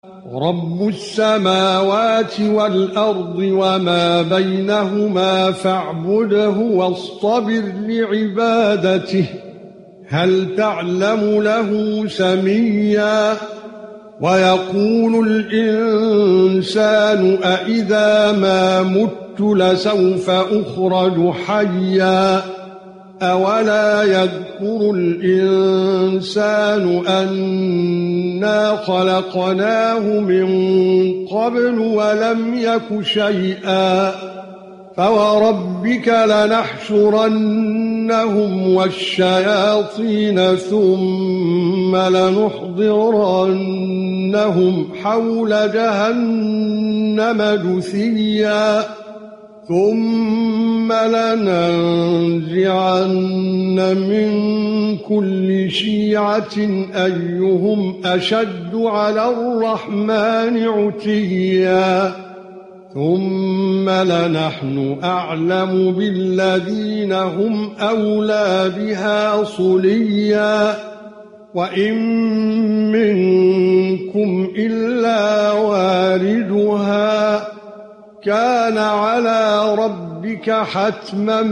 رب السماوات والأرض وما بينهما فاعبده واصطبر لعبادته هل تعلم له سميا ويقول الإنسان أإذا ما مت لسوف أخرج حيا أولا يذكر الإنسان أنا خلقناه من قبل ولم يك شيئا فوربك لنحشرنهم والشياطين ثم لنحضرنهم حول جهنم جثيا ثم لننزعن من كل شيعة أيهم أشد على الرحمن عتيا ثم لنحن أعلم بالذين هم أولى بها صليا وإن منكم إلا واردها كان على ربك حتما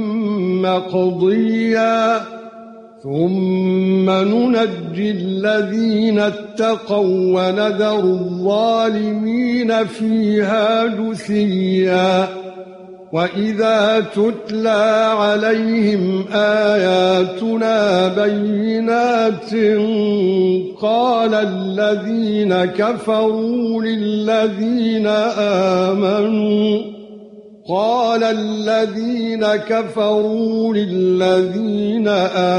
مقضيا ثم ننجي الذين اتقوا ونذر الظالمين فيها جثيا وإذا تتلى عليهم آياتنا بينات قال الذين كفروا للذين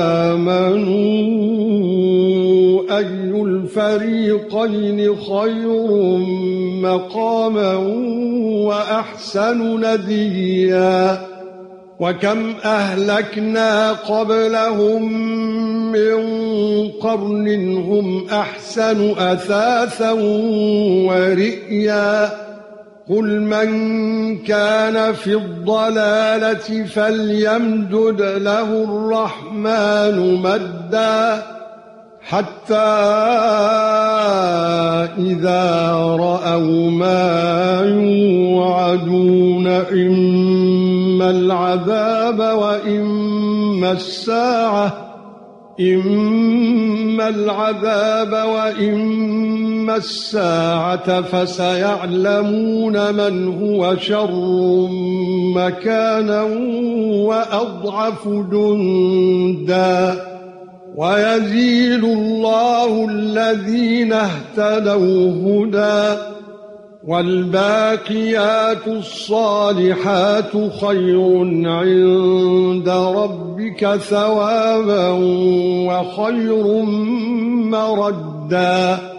آمنوا أي الفريقين خير مقاما وأحسن نديا وكم أهلكنا قبلهم من قرن هم أحسن أثاثا ورئيا قل من كان في الضلالة فليمدد له الرحمن مدا حتى إذا رأوا ما يوعدون إما العذاب وإما الساعة فسيعلمون من هو شر مكانا وأضعف جندا ويزيد الله الذين اهتدوا هدى والباقيات الصالحات خير عند ربك ثوابا وخير مردا